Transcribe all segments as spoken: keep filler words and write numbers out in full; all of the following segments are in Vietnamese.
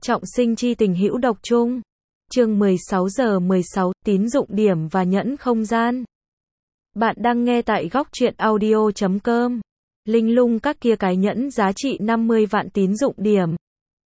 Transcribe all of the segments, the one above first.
Trọng sinh chi tình hữu độc chung. Chương mười sáu giờ mười sáu, tín dụng điểm và nhẫn không gian. Bạn đang nghe tại góc truyện audio chấm com. Linh lung các kia cái nhẫn giá trị năm mươi vạn tín dụng điểm.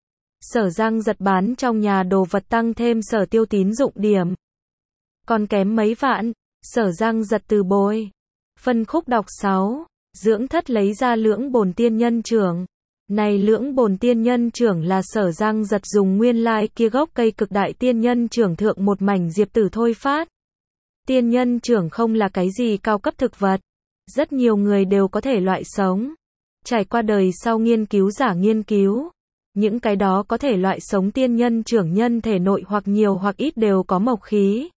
Sở Giang giật bán trong nhà đồ vật tăng thêm sở tiêu tín dụng điểm. Còn kém mấy vạn, Sở Giang giật từ bồi. Phân khúc đọc sáu. Dưỡng thất lấy ra lưỡng bồn tiên nhân trưởng. Này lưỡng bồn tiên nhân trưởng là Sở Giang giật dùng nguyên lai like kia gốc cây cực đại tiên nhân trưởng thượng một mảnh diệp tử thôi phát. Tiên nhân trưởng không là cái gì cao cấp thực vật. Rất nhiều người đều có thể loại sống. Trải qua đời sau nghiên cứu giả nghiên cứu. Những cái đó có thể loại sống tiên nhân trưởng nhân thể nội hoặc nhiều hoặc ít đều có mộc khí.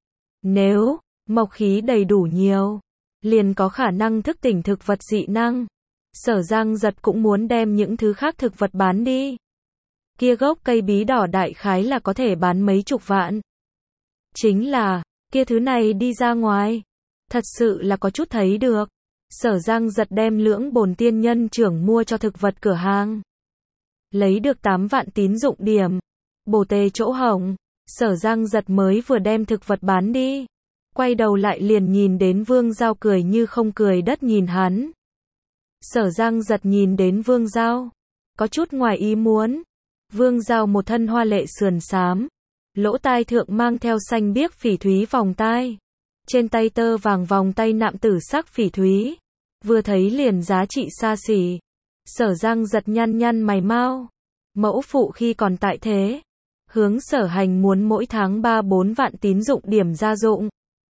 Nếu mộc khí đầy đủ nhiều, liền có khả năng thức tỉnh thực vật dị năng. Sở Giang giật cũng muốn đem những thứ khác thực vật bán đi. Kia gốc cây bí đỏ đại khái là có thể bán mấy chục vạn. Chính là, kia thứ này đi ra ngoài, thật sự là có chút thấy được. Sở Giang giật đem lưỡng bồn tiên nhân trưởng mua cho thực vật cửa hàng. Lấy được tám vạn tín dụng điểm. Bổ tề chỗ hỏng, Sở Giang giật mới vừa đem thực vật bán đi. Quay đầu lại liền nhìn đến Vương Giao cười như không cười đất nhìn hắn. Sở Giang giật nhìn đến Vương Giao, có chút ngoài ý muốn. Vương Giao một thân hoa lệ sườn xám, lỗ tai thượng mang theo xanh biếc phỉ thúy vòng tai, trên tay tơ vàng vòng tay nạm tử sắc phỉ thúy, vừa thấy liền giá trị xa xỉ. Sở Giang giật nhăn nhăn mày mau. Mẫu phụ khi còn tại thế, hướng Sở Hành muốn mỗi tháng ba bốn vạn tín dụng điểm gia dụng.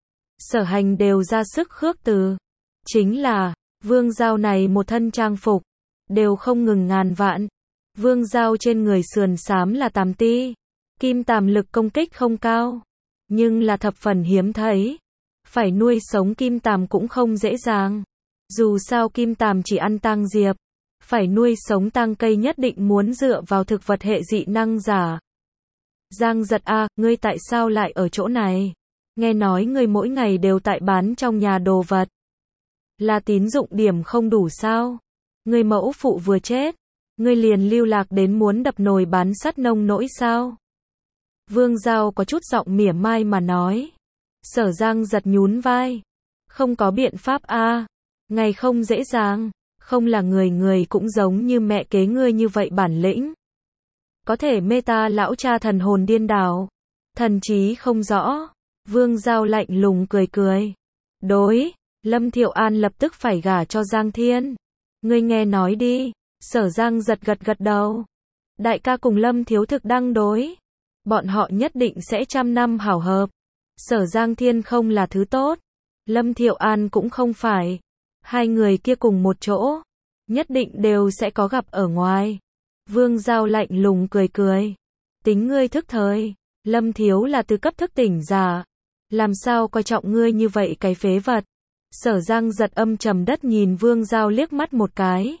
Sở Hành đều ra sức khước từ. Chính là Vương Giao này một thân trang phục, đều không ngừng ngàn vạn. Vương Giao trên người sườn xám là tàm ti, kim tàm lực công kích không cao, nhưng là thập phần hiếm thấy. Phải nuôi sống kim tàm cũng không dễ dàng. Dù sao kim tàm chỉ ăn tang diệp, phải nuôi sống tang cây nhất định muốn dựa vào thực vật hệ dị năng giả. Giang giật a, à, ngươi tại sao lại ở chỗ này? Nghe nói ngươi mỗi ngày đều tại bán trong nhà đồ vật. Là tín dụng điểm không đủ sao? Ngươi mẫu phụ vừa chết, ngươi liền lưu lạc đến muốn đập nồi bán sắt nông nỗi sao? Vương Giao có chút giọng mỉa mai mà nói. Sở Giang giật nhún vai. Không có biện pháp a, à. Ngày không dễ dàng, không là người người cũng giống như mẹ kế ngươi như vậy bản lĩnh. Có thể mê ta lão cha thần hồn điên đảo, thần trí không rõ. Vương Giao lạnh lùng cười cười. Đối, Lâm Thiệu An lập tức phải gả cho Giang Thiên. Ngươi nghe nói đi. Sở Giang giật gật gật đầu. Đại ca cùng Lâm Thiếu Thực đang đối. Bọn họ nhất định sẽ trăm năm hảo hợp. Sở Giang Thiên không là thứ tốt. Lâm Thiệu An cũng không phải. Hai người kia cùng một chỗ, nhất định đều sẽ có gặp ở ngoài. Vương Giao lạnh lùng cười cười. Tính ngươi thức thời. Lâm Thiếu là từ cấp thức tỉnh giả. Làm sao coi trọng ngươi như vậy cái phế vật. Sở Giang giật âm trầm đất nhìn Vương Giao liếc mắt một cái.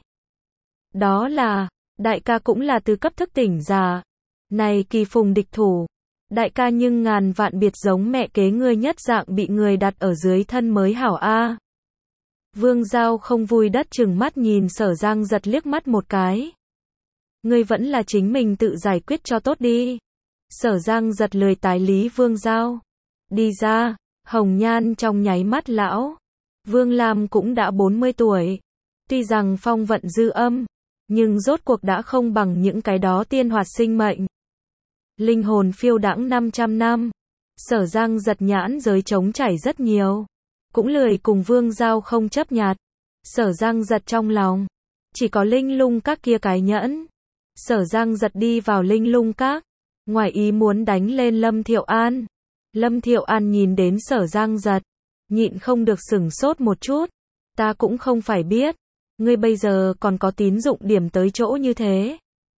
Đó là, đại ca cũng là từ cấp thức tỉnh giả. Này kỳ phùng địch thủ. Đại ca nhưng ngàn vạn biệt giống mẹ kế ngươi nhất dạng bị người đặt ở dưới thân mới hảo a. Vương Giao không vui đất chừng mắt nhìn Sở Giang giật liếc mắt một cái. Ngươi vẫn là chính mình tự giải quyết cho tốt đi. Sở Giang giật lười tái lý Vương Giao. Đi ra, hồng nhan trong nháy mắt lão. Vương Lam cũng đã bốn mươi tuổi. Tuy rằng phong vận dư âm, nhưng rốt cuộc đã không bằng những cái đó tiên hoạt sinh mệnh. Linh hồn phiêu đãng năm trăm năm. Sở Giang giật nhãn giới trống chảy rất nhiều. Cũng lười cùng Vương Giao không chấp nhặt. Sở Giang giật trong lòng, chỉ có linh lung các kia cái nhẫn. Sở Giang giật đi vào linh lung các, ngoài ý muốn đánh lên Lâm Thiệu An. Lâm Thiệu An nhìn đến Sở Giang giật, nhịn không được sửng sốt một chút. Ta cũng không phải biết, ngươi bây giờ còn có tín dụng điểm tới chỗ như thế.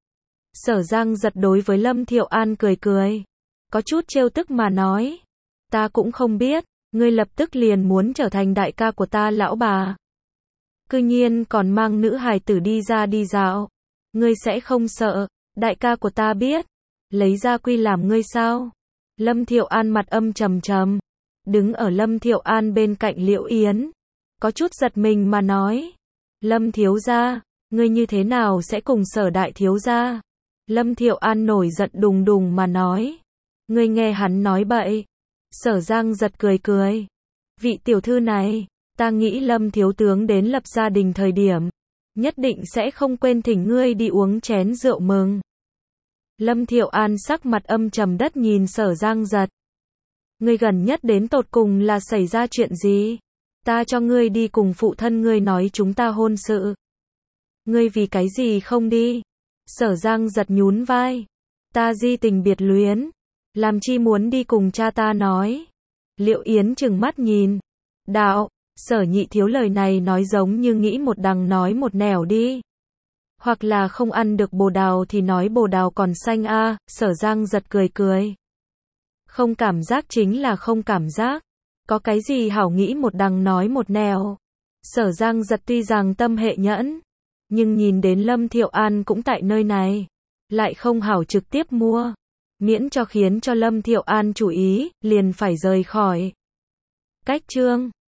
Sở Giang giật đối với Lâm Thiệu An cười cười, có chút trêu tức mà nói. Ta cũng không biết, ngươi lập tức liền muốn trở thành đại ca của ta lão bà. Cư nhiên còn mang nữ hài tử đi ra đi dạo. Ngươi sẽ không sợ, đại ca của ta biết, lấy ra quy làm ngươi sao? Lâm Thiệu An mặt âm trầm trầm, đứng ở Lâm Thiệu An bên cạnh Liễu Yến, có chút giật mình mà nói. Lâm thiếu gia, ngươi như thế nào sẽ cùng Sở đại thiếu gia? Lâm Thiệu An nổi giận đùng đùng mà nói. Ngươi nghe hắn nói bậy. Sở Giang giật cười cười. Vị tiểu thư này, ta nghĩ Lâm thiếu tướng đến lập gia đình thời điểm, nhất định sẽ không quên thỉnh ngươi đi uống chén rượu mừng. Lâm Thiệu An sắc mặt âm trầm đất nhìn Sở Giang giật. Ngươi gần nhất đến tột cùng là xảy ra chuyện gì? Ta cho ngươi đi cùng phụ thân ngươi nói chúng ta hôn sự. Ngươi vì cái gì không đi? Sở Giang giật nhún vai. Ta di tình biệt luyến. Làm chi muốn đi cùng cha ta nói. Liệu Yến trừng mắt nhìn. Đạo, Sở nhị thiếu lời này nói giống như nghĩ một đằng nói một nẻo đi. Hoặc là không ăn được bồ đào thì nói bồ đào còn xanh a. À, Sở Giang giật cười cười. Không cảm giác chính là không cảm giác. Có cái gì hảo nghĩ một đằng nói một nẻo. Sở Giang giật tuy rằng tâm hệ nhẫn, nhưng nhìn đến Lâm Thiệu An cũng tại nơi này, lại không hảo trực tiếp mua. Miễn cho khiến cho Lâm Thiệu An chú ý, liền phải rời khỏi. Cách chương